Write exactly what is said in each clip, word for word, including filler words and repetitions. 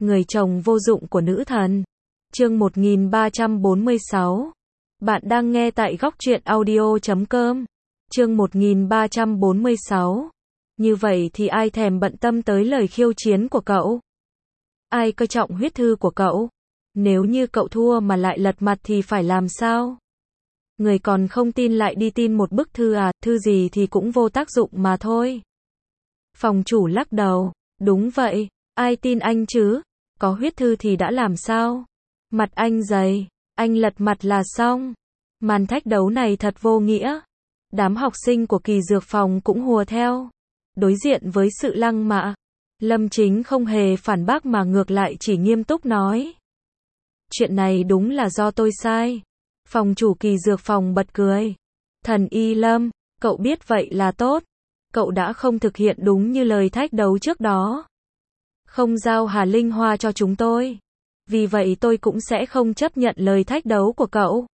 Người chồng vô dụng của nữ thần. Chương một nghìn ba trăm bốn mươi sáu. Bạn đang nghe tại góc truyện audio chấm com. Chương một nghìn ba trăm bốn mươi sáu. Như vậy thì ai thèm bận tâm tới lời khiêu chiến của cậu? Ai coi trọng huyết thư của cậu? Nếu như cậu thua mà lại lật mặt thì phải làm sao? Người còn không tin lại đi tin một bức thư à, thư gì thì cũng vô tác dụng mà thôi. Phòng chủ lắc đầu, đúng vậy, ai tin anh chứ? Có huyết thư thì đã làm sao? Mặt anh dày, anh lật mặt là xong. Màn thách đấu này thật vô nghĩa. Đám học sinh của kỳ dược phòng cũng hùa theo. Đối diện với sự lăng mạ, Lâm Chính không hề phản bác mà ngược lại chỉ nghiêm túc nói. Chuyện này đúng là do tôi sai. Phòng chủ kỳ dược phòng bật cười. Thần Y Lâm, cậu biết vậy là tốt. Cậu đã không thực hiện đúng như lời thách đấu trước đó. Không giao Hà Linh Hoa cho chúng tôi. Vì vậy tôi cũng sẽ không chấp nhận lời thách đấu của cậu.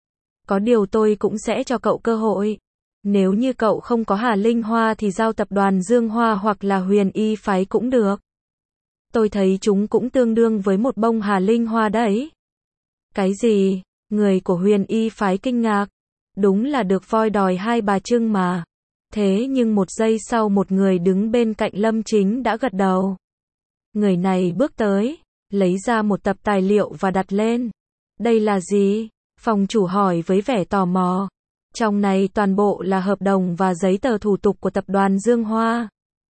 Có điều tôi cũng sẽ cho cậu cơ hội. Nếu như cậu không có Hà Linh Hoa thì giao tập đoàn Dương Hoa hoặc là Huyền Y phái cũng được. Tôi thấy chúng cũng tương đương với một bông Hà Linh Hoa đấy. Cái gì? Người của Huyền Y phái kinh ngạc. Đúng là được voi đòi hai bà trưng mà. Thế nhưng một giây sau một người đứng bên cạnh Lâm Chính đã gật đầu. Người này bước tới, lấy ra một tập tài liệu và đặt lên. Đây là gì? Phòng chủ hỏi với vẻ tò mò. Trong này toàn bộ là hợp đồng và giấy tờ thủ tục của tập đoàn Dương Hoa.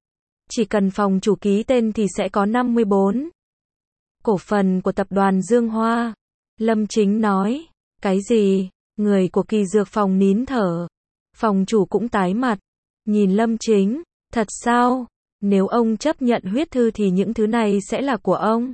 Chỉ cần phòng chủ ký tên thì sẽ có năm mươi bốn cổ phần của tập đoàn Dương Hoa. Lâm Chính nói. Cái gì? Người của kỳ dược phòng nín thở. Phòng chủ cũng tái mặt. Nhìn Lâm Chính. Thật sao? Nếu ông chấp nhận huyết thư thì những thứ này sẽ là của ông.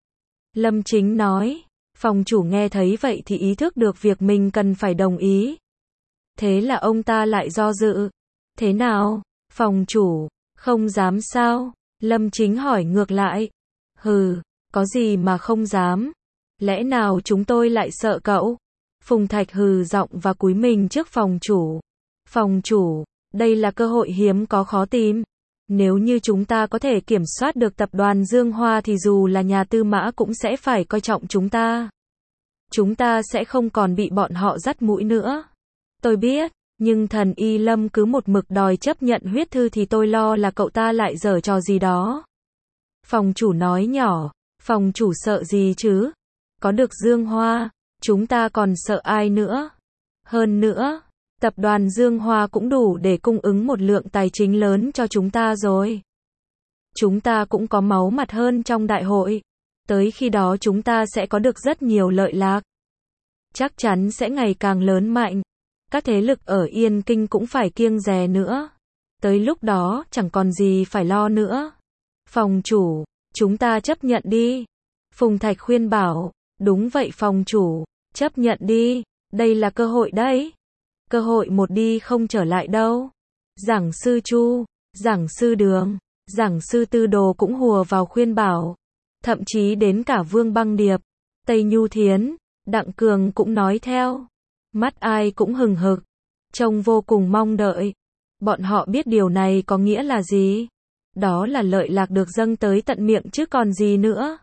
Lâm Chính nói. Phòng chủ nghe thấy vậy thì ý thức được việc mình cần phải đồng ý. Thế là ông ta lại do dự. Thế nào? Phòng chủ, không dám sao? Lâm Chính hỏi ngược lại. Hừ, có gì mà không dám? Lẽ nào chúng tôi lại sợ cậu? Phùng Thạch hừ giọng và cúi mình trước phòng chủ. Phòng chủ, đây là cơ hội hiếm có khó tìm. Nếu như chúng ta có thể kiểm soát được tập đoàn Dương Hoa thì dù là nhà tư mã cũng sẽ phải coi trọng chúng ta. Chúng ta sẽ không còn bị bọn họ dắt mũi nữa. Tôi biết, nhưng thần Y Lâm cứ một mực đòi chấp nhận huyết thư thì tôi lo là cậu ta lại giở trò gì đó. Phòng chủ nói nhỏ, phòng chủ sợ gì chứ? Có được Dương Hoa, chúng ta còn sợ ai nữa? Hơn nữa, tập đoàn Dương Hoa cũng đủ để cung ứng một lượng tài chính lớn cho chúng ta rồi. Chúng ta cũng có máu mặt hơn trong đại hội. Tới khi đó chúng ta sẽ có được rất nhiều lợi lạc. Chắc chắn sẽ ngày càng lớn mạnh. Các thế lực ở Yên Kinh cũng phải kiêng dè nữa. Tới lúc đó chẳng còn gì phải lo nữa. Phòng chủ, chúng ta chấp nhận đi. Phùng Thạch khuyên bảo. Đúng vậy phòng chủ, chấp nhận đi. Đây là cơ hội đấy. Cơ hội một đi không trở lại đâu. Giảng sư Chu, giảng sư Đường, giảng sư Tư Đồ cũng hùa vào khuyên bảo. Thậm chí đến cả Vương Băng Điệp, Tây Nhu Thiến, Đặng Cường cũng nói theo. Mắt ai cũng hừng hực, trông vô cùng mong đợi. Bọn họ biết điều này có nghĩa là gì? Đó là lợi lạc được dâng tới tận miệng chứ còn gì nữa.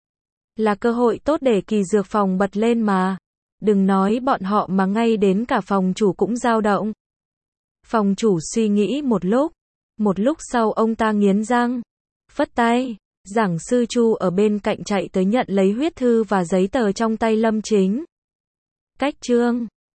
Là cơ hội tốt để kỳ dược phòng bật lên mà. Đừng nói bọn họ mà ngay đến cả phòng chủ cũng dao động. Phòng chủ suy nghĩ một lúc. Một lúc sau ông ta nghiến răng. Phất tay. Giảng sư Chu ở bên cạnh chạy tới nhận lấy huyết thư và giấy tờ trong tay Lâm Chính. Cách chương.